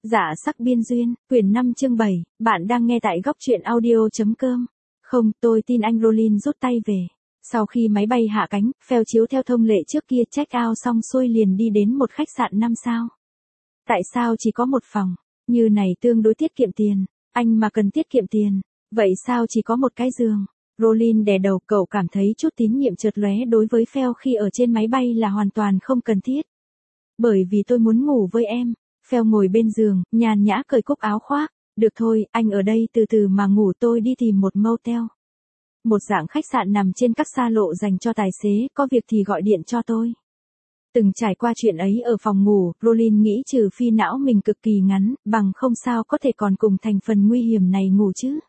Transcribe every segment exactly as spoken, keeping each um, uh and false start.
Dạ sắc biên duyên, quyển năm chương bảy, bạn đang nghe tại góc truyện audio.com. Không, tôi tin anh. Rollin rút tay về. Sau khi máy bay hạ cánh, Phèo chiếu theo thông lệ trước kia check out xong xuôi liền đi đến một khách sạn năm sao. Tại sao chỉ có một phòng? Như này tương đối tiết kiệm tiền. Anh mà cần tiết kiệm tiền. Vậy sao chỉ có một cái giường? Rollin đè đầu, cậu cảm thấy chút tín nhiệm chợt lóe đối với Phèo khi ở trên máy bay là hoàn toàn không cần thiết. Bởi vì tôi muốn ngủ với em. Phèo ngồi bên giường, nhàn nhã cởi cúc áo khoác. Được thôi, anh ở đây từ từ mà ngủ, tôi đi tìm một motel. Một dạng khách sạn nằm trên các xa lộ dành cho tài xế, có việc thì gọi điện cho tôi. Từng trải qua chuyện ấy ở phòng ngủ, Rollin nghĩ trừ phi não mình cực kỳ ngắn, bằng không sao có thể còn cùng thành phần nguy hiểm này ngủ chứ.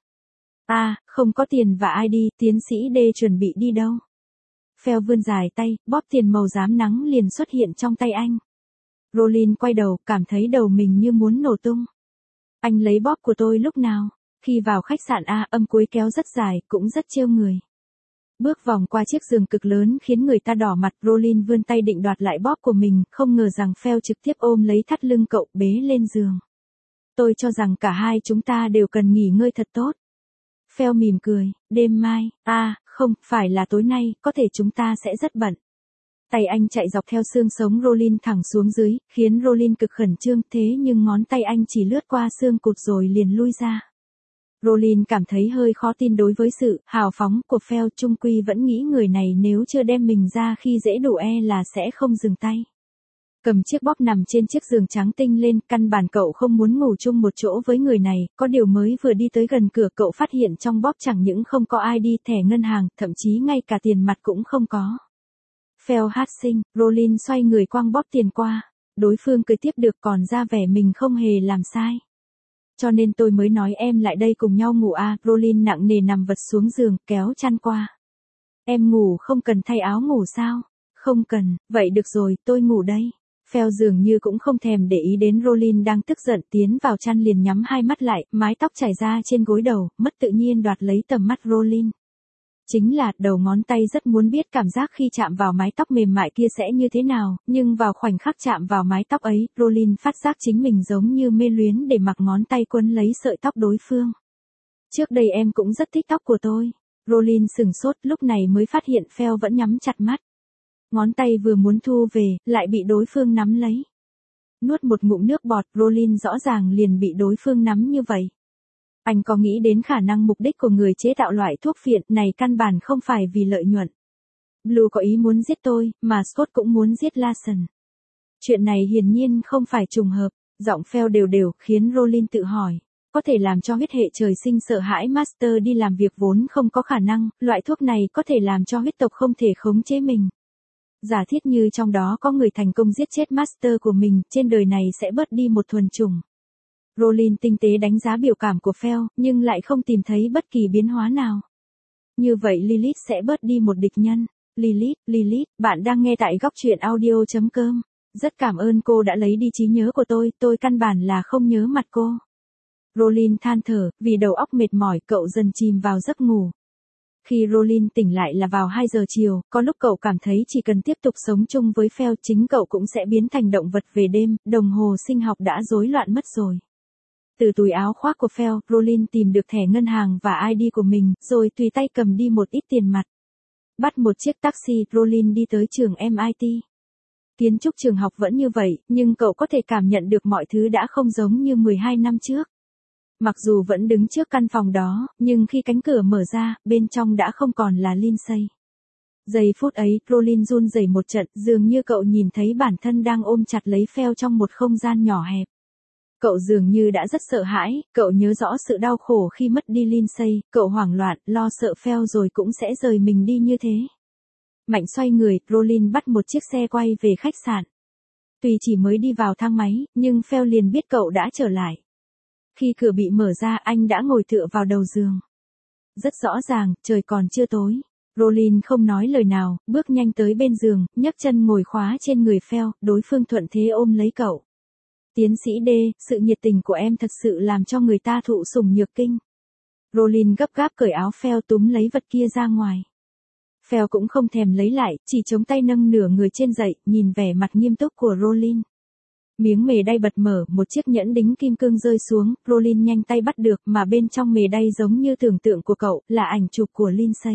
À, không có tiền và i đê, tiến sĩ D chuẩn bị đi đâu? Phèo vươn dài tay, bóp tiền màu xám nắng liền xuất hiện trong tay anh. Rollin quay đầu, cảm thấy đầu mình như muốn nổ tung. Anh lấy bóp của tôi lúc nào? Khi vào khách sạn A, âm cuối kéo rất dài, cũng rất trêu người. Bước vòng qua chiếc giường cực lớn khiến người ta đỏ mặt, Rollin vươn tay định đoạt lại bóp của mình, không ngờ rằng Phèo trực tiếp ôm lấy thắt lưng cậu, bế lên giường. Tôi cho rằng cả hai chúng ta đều cần nghỉ ngơi thật tốt. Phèo mỉm cười, đêm mai, à, không, phải là tối nay, có thể chúng ta sẽ rất bận. Tay anh chạy dọc theo xương sống Rollin thẳng xuống dưới, khiến Rollin cực khẩn trương, thế nhưng ngón tay anh chỉ lướt qua xương cụt rồi liền lui ra. Rollin cảm thấy hơi khó tin đối với sự hào phóng của Phèo, chung quy vẫn nghĩ người này nếu chưa đem mình ra khi dễ đủ e là sẽ không dừng tay. Cầm chiếc bóp nằm trên chiếc giường trắng tinh lên, căn bản cậu không muốn ngủ chung một chỗ với người này, có điều mới vừa đi tới gần cửa cậu phát hiện trong bóp chẳng những không có i đê, thẻ ngân hàng, thậm chí ngay cả tiền mặt cũng không có. Phèo hát xinh, Rollin xoay người quăng bóp tiền qua, đối phương cười tiếp được còn ra vẻ mình không hề làm sai. Cho nên tôi mới nói em lại đây cùng nhau ngủ à, Rollin nặng nề nằm vật xuống giường, kéo chăn qua. Em ngủ không cần thay áo ngủ sao? Không cần, vậy được rồi, tôi ngủ đây. Phèo dường như cũng không thèm để ý đến Rollin đang tức giận, tiến vào chăn liền nhắm hai mắt lại, mái tóc chảy ra trên gối đầu, mất tự nhiên đoạt lấy tầm mắt Rollin. Chính là, đầu ngón tay rất muốn biết cảm giác khi chạm vào mái tóc mềm mại kia sẽ như thế nào, nhưng vào khoảnh khắc chạm vào mái tóc ấy, Rollin phát giác chính mình giống như mê luyến để mặc ngón tay quấn lấy sợi tóc đối phương. Trước đây em cũng rất thích tóc của tôi. Rollin sừng sốt, lúc này mới phát hiện Phèo vẫn nhắm chặt mắt. Ngón tay vừa muốn thu về, lại bị đối phương nắm lấy. Nuốt một ngụm nước bọt, Rollin rõ ràng liền bị đối phương nắm như vậy. Anh có nghĩ đến khả năng mục đích của người chế tạo loại thuốc phiện này căn bản không phải vì lợi nhuận. Blue có ý muốn giết tôi, mà Scott cũng muốn giết Larson. Chuyện này hiển nhiên không phải trùng hợp, giọng Phèo đều đều khiến Rollin tự hỏi. Có thể làm cho huyết hệ trời sinh sợ hãi Master đi làm việc vốn không có khả năng, loại thuốc này có thể làm cho huyết tộc không thể khống chế mình. Giả thiết như trong đó có người thành công giết chết Master của mình, trên đời này sẽ bớt đi một thuần chủng. Rollin tinh tế đánh giá biểu cảm của Phèo, nhưng lại không tìm thấy bất kỳ biến hóa nào. Như vậy Lilith sẽ bớt đi một địch nhân. Lilith, Lilith, bạn đang nghe tại góc truyện audio.com. Rất cảm ơn cô đã lấy đi trí nhớ của tôi, tôi căn bản là không nhớ mặt cô. Rollin than thở, vì đầu óc mệt mỏi, cậu dần chìm vào giấc ngủ. Khi Rollin tỉnh lại là vào hai giờ chiều, có lúc cậu cảm thấy chỉ cần tiếp tục sống chung với Phèo chính cậu cũng sẽ biến thành động vật về đêm, đồng hồ sinh học đã rối loạn mất rồi. Từ túi áo khoác của Phèo, Rollin tìm được thẻ ngân hàng và i đê của mình, rồi tùy tay cầm đi một ít tiền mặt. Bắt một chiếc taxi, Rollin đi tới trường em i tê. Kiến trúc trường học vẫn như vậy, nhưng cậu có thể cảm nhận được mọi thứ đã không giống như mười hai năm trước. Mặc dù vẫn đứng trước căn phòng đó, nhưng khi cánh cửa mở ra, bên trong đã không còn là Lindsay. Giây phút ấy, Rollin run rẩy một trận, dường như cậu nhìn thấy bản thân đang ôm chặt lấy Phèo trong một không gian nhỏ hẹp. Cậu dường như đã rất sợ hãi, cậu nhớ rõ sự đau khổ khi mất đi Lindsay, cậu hoảng loạn, lo sợ Phèo rồi cũng sẽ rời mình đi như thế. Mạnh xoay người, Rollin bắt một chiếc xe quay về khách sạn. Tuy chỉ mới đi vào thang máy, nhưng Phèo liền biết cậu đã trở lại. Khi cửa bị mở ra, anh đã ngồi tựa vào đầu giường. Rất rõ ràng, trời còn chưa tối. Rollin không nói lời nào, bước nhanh tới bên giường, nhấc chân ngồi khóa trên người Phèo, đối phương thuận thế ôm lấy cậu. Tiến sĩ D, sự nhiệt tình của em thật sự làm cho người ta thụ sủng nhược kinh. Rollin gấp gáp cởi áo Phèo túm lấy vật kia ra ngoài. Phèo cũng không thèm lấy lại, chỉ chống tay nâng nửa người trên dậy, nhìn vẻ mặt nghiêm túc của Rollin. Miếng mề đay bật mở, một chiếc nhẫn đính kim cương rơi xuống, Rollin nhanh tay bắt được, mà bên trong mề đay giống như tưởng tượng của cậu, là ảnh chụp của Lindsay.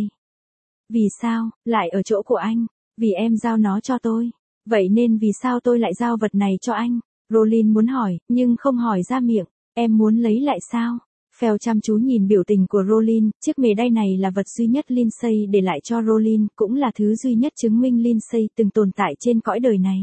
Vì sao, lại ở chỗ của anh? Vì em giao nó cho tôi. Vậy nên vì sao tôi lại giao vật này cho anh? Rollin muốn hỏi, nhưng không hỏi ra miệng. Em muốn lấy lại sao? Phèo chăm chú nhìn biểu tình của Rollin, chiếc mề đay này là vật duy nhất Lindsay để lại cho Rollin, cũng là thứ duy nhất chứng minh Lindsay từng tồn tại trên cõi đời này.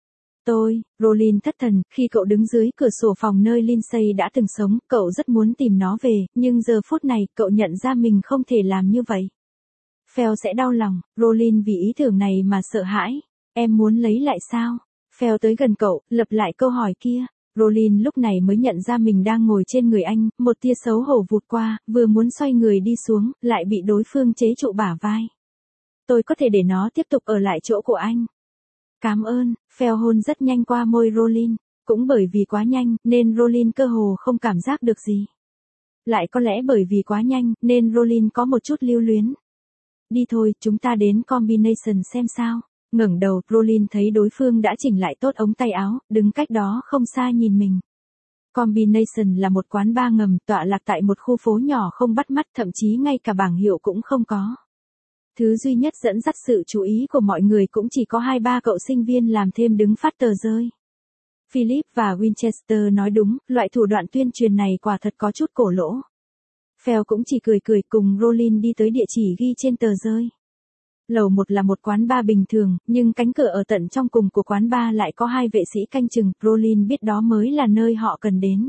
Tôi, Rollin thất thần, khi cậu đứng dưới cửa sổ phòng nơi Lindsay đã từng sống, cậu rất muốn tìm nó về, nhưng giờ phút này, cậu nhận ra mình không thể làm như vậy. Phèo sẽ đau lòng, Rollin vì ý tưởng này mà sợ hãi. Em muốn lấy lại sao? Phèo tới gần cậu, lặp lại câu hỏi kia. Rollin lúc này mới nhận ra mình đang ngồi trên người anh, một tia xấu hổ vụt qua, vừa muốn xoay người đi xuống, lại bị đối phương chế trụ bả vai. Tôi có thể để nó tiếp tục ở lại chỗ của anh. Cảm ơn, Phèo hôn rất nhanh qua môi Rollin, cũng bởi vì quá nhanh, nên Rollin cơ hồ không cảm giác được gì. Lại có lẽ bởi vì quá nhanh, nên Rollin có một chút lưu luyến. Đi thôi, chúng ta đến Combination xem sao. Ngẩng đầu, Rollin thấy đối phương đã chỉnh lại tốt ống tay áo, đứng cách đó không xa nhìn mình. Combination là một quán bar ngầm tọa lạc tại một khu phố nhỏ không bắt mắt, thậm chí ngay cả bảng hiệu cũng không có. Thứ duy nhất dẫn dắt sự chú ý của mọi người cũng chỉ có hai ba cậu sinh viên làm thêm đứng phát tờ rơi. Philip và Winchester nói đúng, loại thủ đoạn tuyên truyền này quả thật có chút cổ lỗ. Phèo cũng chỉ cười cười cùng Rollin đi tới địa chỉ ghi trên tờ rơi. Lầu một là một quán bar bình thường, nhưng cánh cửa ở tận trong cùng của quán bar lại có hai vệ sĩ canh chừng, Rollin biết đó mới là nơi họ cần đến.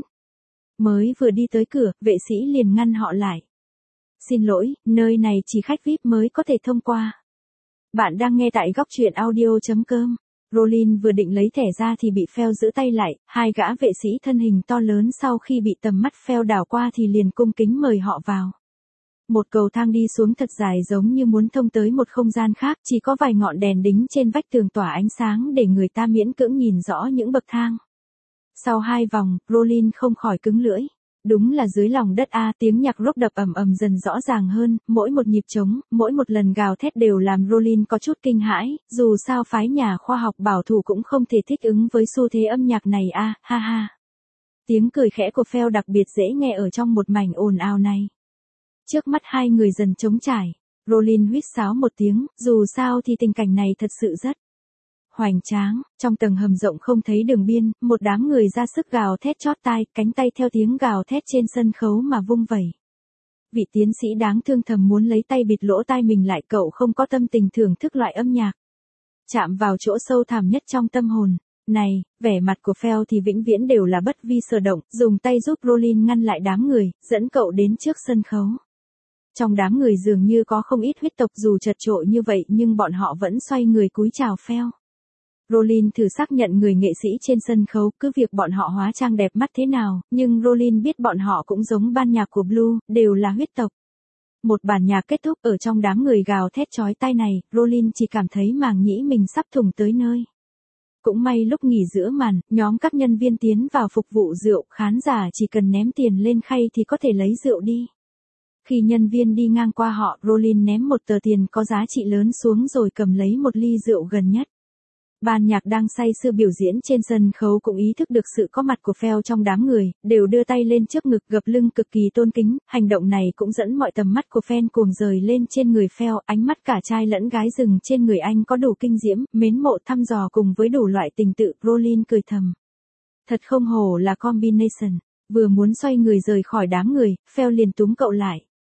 Mới vừa đi tới cửa, vệ sĩ liền ngăn họ lại. Xin lỗi, nơi này chỉ khách vi ai pi mới có thể thông qua. Bạn đang nghe tại góc truyện audio chấm com. Rollin vừa định lấy thẻ ra thì bị Phèo giữ tay lại, hai gã vệ sĩ thân hình to lớn sau khi bị tầm mắt Phèo đảo qua thì liền cung kính mời họ vào. Một cầu thang đi xuống thật dài giống như muốn thông tới một không gian khác, chỉ có vài ngọn đèn đính trên vách tường tỏa ánh sáng để người ta miễn cưỡng nhìn rõ những bậc thang. Sau hai vòng, Rollin không khỏi cứng lưỡi. Đúng là dưới lòng đất a, tiếng nhạc rock đập ầm ầm dần rõ ràng hơn, mỗi một nhịp trống, mỗi một lần gào thét đều làm Rollin có chút kinh hãi, dù sao phái nhà khoa học bảo thủ cũng không thể thích ứng với xu thế âm nhạc này a, ha ha. Tiếng cười khẽ của Phèo đặc biệt dễ nghe ở trong một mảnh ồn ào này. Trước mắt hai người dần trống trải, Rollin huýt sáo một tiếng, dù sao thì tình cảnh này thật sự rất hoành tráng. Trong tầng hầm rộng không thấy đường biên, một đám người ra sức gào thét chót tai, cánh tay theo tiếng gào thét trên sân khấu mà vung vẩy. Vị tiến sĩ đáng thương thầm muốn lấy tay bịt lỗ tai mình lại, cậu không có tâm tình thưởng thức loại âm nhạc. Chạm vào chỗ sâu thẳm nhất trong tâm hồn. Này, vẻ mặt của Phèo thì vĩnh viễn đều là bất vi sở động, dùng tay giúp Rollin ngăn lại đám người, dẫn cậu đến trước sân khấu. Trong đám người dường như có không ít huyết tộc, dù chật chội như vậy nhưng bọn họ vẫn xoay người cúi chào Phèo. Rollin thử xác nhận người nghệ sĩ trên sân khấu, cứ việc bọn họ hóa trang đẹp mắt thế nào, nhưng Rollin biết bọn họ cũng giống ban nhạc của Blue, đều là huyết tộc. Một bản nhạc kết thúc, ở trong đám người gào thét chói tai này, Rollin chỉ cảm thấy màng nhĩ mình sắp thủng tới nơi. Cũng may lúc nghỉ giữa màn, nhóm các nhân viên tiến vào phục vụ rượu, khán giả chỉ cần ném tiền lên khay thì có thể lấy rượu đi. Khi nhân viên đi ngang qua họ, Rollin ném một tờ tiền có giá trị lớn xuống rồi cầm lấy một ly rượu gần nhất. Ban nhạc đang say sưa biểu diễn trên sân khấu cũng ý thức được sự có mặt của Phèo trong đám người, đều đưa tay lên trước ngực gập lưng cực kỳ tôn kính, hành động này cũng dẫn mọi tầm mắt của fan cuồng rời lên trên người Phèo, ánh mắt cả trai lẫn gái rừng trên người anh có đủ kinh diễm, mến mộ thăm dò cùng với đủ loại tình tự, Rollin cười thầm. Thật không hổ là Combination, vừa muốn xoay người rời khỏi đám người, Phèo liền túm cậu lại.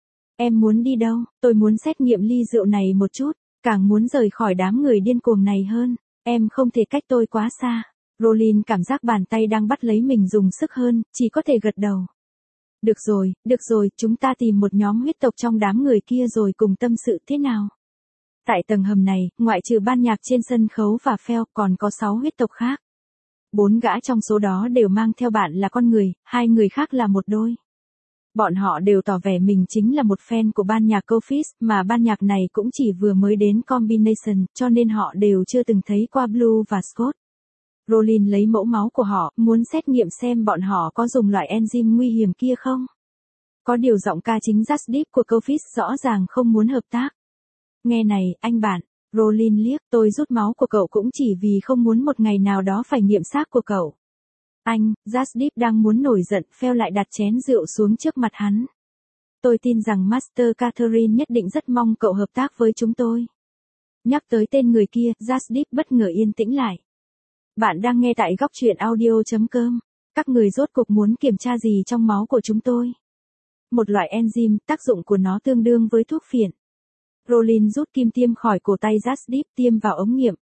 Em muốn đi đâu? Tôi muốn xét nghiệm ly rượu này một chút, càng muốn rời khỏi đám người điên cuồng này hơn. Em không thể cách tôi quá xa. Rollin cảm giác bàn tay đang bắt lấy mình dùng sức hơn, chỉ có thể gật đầu. Được rồi, được rồi, chúng ta tìm một nhóm huyết tộc trong đám người kia rồi cùng tâm sự thế nào? Tại tầng hầm này, ngoại trừ ban nhạc trên sân khấu và Phèo, còn có sáu huyết tộc khác. Bốn gã trong số đó đều mang theo bạn là con người, hai người khác là một đôi. Bọn họ đều tỏ vẻ mình chính là một fan của ban nhạc Coffees, mà ban nhạc này cũng chỉ vừa mới đến Combination, cho nên họ đều chưa từng thấy qua Blue và Scott. Rollin lấy mẫu máu của họ, muốn xét nghiệm xem bọn họ có dùng loại enzyme nguy hiểm kia không. Có điều giọng ca chính Just Deep của Coffees rõ ràng không muốn hợp tác. Nghe này, anh bạn, Rollin liếc, tôi rút máu của cậu cũng chỉ vì không muốn một ngày nào đó phải nghiệm xác của cậu. Anh, Jasdeep đang muốn nổi giận, Phil lại đặt chén rượu xuống trước mặt hắn. Tôi tin rằng Master Catherine nhất định rất mong cậu hợp tác với chúng tôi. Nhắc tới tên người kia, Jasdeep bất ngờ yên tĩnh lại. Bạn đang nghe tại góc truyện audio.com. Các người rốt cuộc muốn kiểm tra gì trong máu của chúng tôi? Một loại enzyme, tác dụng của nó tương đương với thuốc phiện. Rollin rút kim tiêm khỏi cổ tay Jasdeep tiêm vào ống nghiệm.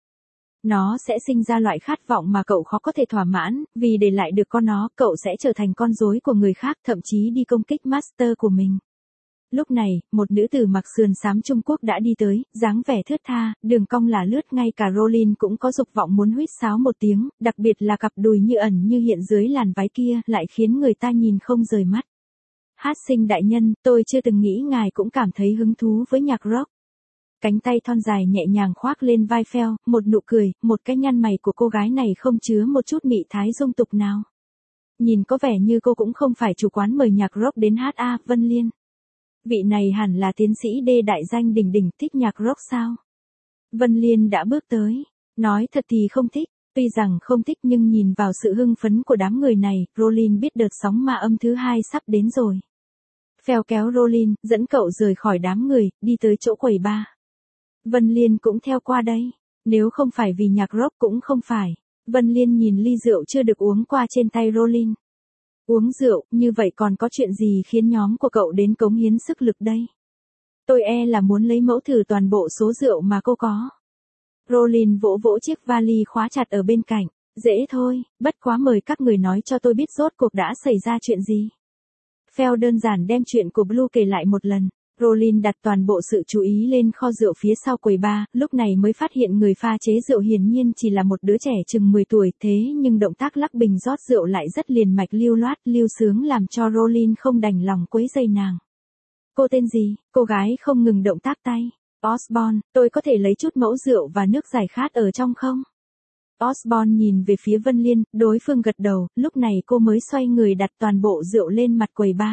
Nó sẽ sinh ra loại khát vọng mà cậu khó có thể thỏa mãn, vì để lại được con nó, cậu sẽ trở thành con rối của người khác, thậm chí đi công kích master của mình. Lúc này, một nữ tử mặc sườn xám Trung Quốc đã đi tới, dáng vẻ thướt tha, đường cong là lướt, ngay cả Rollin cũng có dục vọng muốn huýt sáo một tiếng, đặc biệt là cặp đùi như ẩn như hiện dưới làn váy kia, lại khiến người ta nhìn không rời mắt. Hát sinh đại nhân, tôi chưa từng nghĩ ngài cũng cảm thấy hứng thú với nhạc rock. Cánh tay thon dài nhẹ nhàng khoác lên vai Phil, một nụ cười, một cái nhăn mày của cô gái này không chứa một chút mị thái dung tục nào. Nhìn có vẻ như cô cũng không phải chủ quán mời nhạc rock đến hát a, Vân Liên. Vị này hẳn là tiến sĩ đê đại danh đỉnh đỉnh, thích nhạc rock sao? Vân Liên đã bước tới, nói thật thì không thích, tuy rằng không thích nhưng nhìn vào sự hưng phấn của đám người này, Rollin biết đợt sóng ma âm thứ hai sắp đến rồi. Phil kéo Rollin, dẫn cậu rời khỏi đám người, đi tới chỗ quầy bar. Vân Liên cũng theo qua đây, nếu không phải vì nhạc rock cũng không phải. Vân Liên nhìn ly rượu chưa được uống qua trên tay Rollin. Uống rượu, như vậy còn có chuyện gì khiến nhóm của cậu đến cống hiến sức lực đây? Tôi e là muốn lấy mẫu thử toàn bộ số rượu mà cô có. Rollin vỗ vỗ chiếc vali khóa chặt ở bên cạnh. Dễ thôi, bất quá mời các người nói cho tôi biết rốt cuộc đã xảy ra chuyện gì. Phil đơn giản đem chuyện của Blue kể lại một lần. Rollin đặt toàn bộ sự chú ý lên kho rượu phía sau quầy bar, lúc này mới phát hiện người pha chế rượu hiển nhiên chỉ là một đứa trẻ chừng mười tuổi, thế nhưng động tác lắc bình rót rượu lại rất liền mạch lưu loát, lưu sướng làm cho Rollin không đành lòng quấy rầy nàng. Cô tên gì? Cô gái không ngừng động tác tay. Osborne, tôi có thể lấy chút mẫu rượu và nước giải khát ở trong không? Osborne nhìn về phía Vân Liên, đối phương gật đầu, lúc này cô mới xoay người đặt toàn bộ rượu lên mặt quầy bar.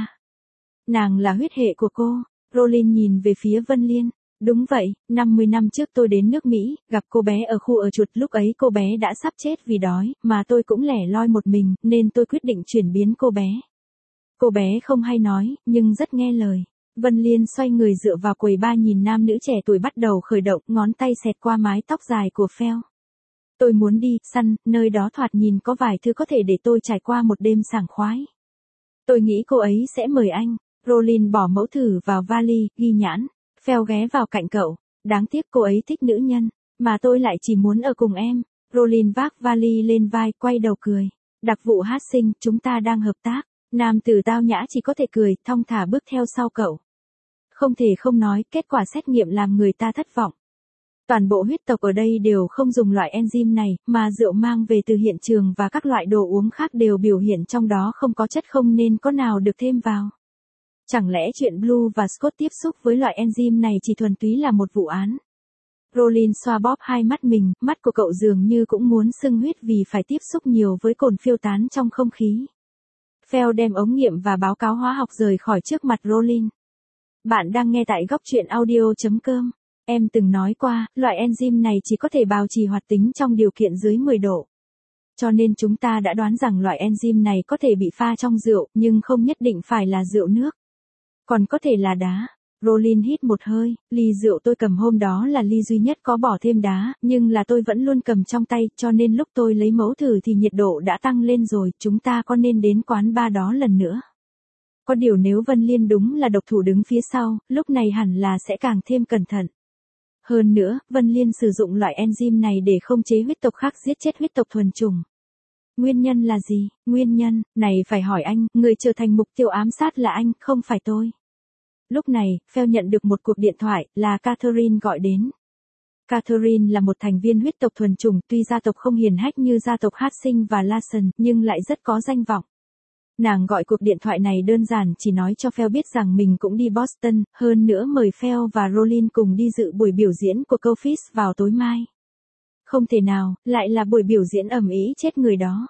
Nàng là huyết hệ của cô. Rollin nhìn về phía Vân Liên. Đúng vậy, năm mươi năm trước tôi đến nước Mỹ, gặp cô bé ở khu ở chuột, lúc ấy cô bé đã sắp chết vì đói, mà tôi cũng lẻ loi một mình, nên tôi quyết định chuyển biến cô bé. Cô bé không hay nói, nhưng rất nghe lời. Vân Liên xoay người dựa vào quầy bar nhìn nam nữ trẻ tuổi bắt đầu khởi động, ngón tay xẹt qua mái tóc dài của Phil. Tôi muốn đi, săn, nơi đó thoạt nhìn có vài thứ có thể để tôi trải qua một đêm sảng khoái. Tôi nghĩ cô ấy sẽ mời anh. Rollin bỏ mẫu thử vào vali, ghi nhãn. Phil ghé vào cạnh cậu. Đáng tiếc cô ấy thích nữ nhân, mà tôi lại chỉ muốn ở cùng em. Rollin vác vali lên vai, quay đầu cười. Đặc vụ hát sinh, chúng ta đang hợp tác. Nam tử tao nhã chỉ có thể cười, thong thả bước theo sau cậu. Không thể không nói, kết quả xét nghiệm làm người ta thất vọng. Toàn bộ huyết tộc ở đây đều không dùng loại enzyme này, mà rượu mang về từ hiện trường và các loại đồ uống khác đều biểu hiện trong đó không có chất, không nên có nào được thêm vào. Chẳng lẽ chuyện Blue và Scott tiếp xúc với loại enzyme này chỉ thuần túy là một vụ án? Rollin xoa bóp hai mắt mình, mắt của cậu dường như cũng muốn sưng huyết vì phải tiếp xúc nhiều với cồn phiêu tán trong không khí. Phil đem ống nghiệm và báo cáo hóa học rời khỏi trước mặt Rollin. Bạn đang nghe tại góc truyện audio.com. Em từng nói qua, loại enzyme này chỉ có thể bảo trì hoạt tính trong điều kiện dưới mười độ. Cho nên chúng ta đã đoán rằng loại enzyme này có thể bị pha trong rượu, nhưng không nhất định phải là rượu nước. Còn có thể là đá. Rollin hít một hơi, ly rượu tôi cầm hôm đó là ly duy nhất có bỏ thêm đá, nhưng là tôi vẫn luôn cầm trong tay, cho nên lúc tôi lấy mẫu thử thì nhiệt độ đã tăng lên rồi, chúng ta có nên đến quán bar đó lần nữa. Có điều nếu Vân Liên đúng là độc thủ đứng phía sau, lúc này hẳn là sẽ càng thêm cẩn thận. Hơn nữa, Vân Liên sử dụng loại enzyme này để không chế huyết tộc khác giết chết huyết tộc thuần chủng. Nguyên nhân là gì? Nguyên nhân, này phải hỏi anh, người trở thành mục tiêu ám sát là anh, không phải tôi. Lúc này, Phil nhận được một cuộc điện thoại, là Catherine gọi đến. Catherine là một thành viên huyết tộc thuần chủng, tuy gia tộc không hiền hách như gia tộc Hastings và Larson, nhưng lại rất có danh vọng. Nàng gọi cuộc điện thoại này đơn giản chỉ nói cho Phil biết rằng mình cũng đi Boston, hơn nữa mời Phil và Rollin cùng đi dự buổi biểu diễn của Coffees vào tối mai. Không thể nào, lại là buổi biểu diễn ầm ĩ chết người đó.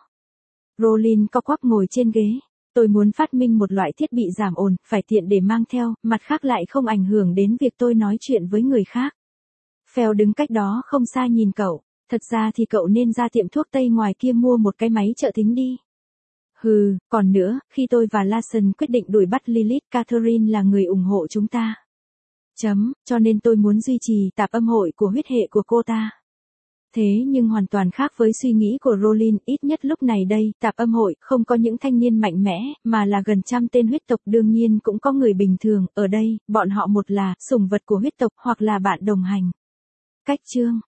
Rollin co quắp ngồi trên ghế. Tôi muốn phát minh một loại thiết bị giảm ồn, phải tiện để mang theo, mặt khác lại không ảnh hưởng đến việc tôi nói chuyện với người khác. Phil đứng cách đó không xa nhìn cậu. Thật ra thì cậu nên ra tiệm thuốc Tây ngoài kia mua một cái máy trợ thính đi. Hừ, còn nữa, khi tôi và Larson quyết định đuổi bắt Lilith, Catherine là người ủng hộ chúng ta. Chấm, cho nên tôi muốn duy trì tạp âm hội của huyết hệ của cô ta. Thế nhưng hoàn toàn khác với suy nghĩ của Rowling, ít nhất lúc này đây, tạp âm hội không có những thanh niên mạnh mẽ, mà là gần trăm tên huyết tộc, đương nhiên cũng có người bình thường, ở đây, bọn họ một là sủng vật của huyết tộc hoặc là bạn đồng hành. Cách chương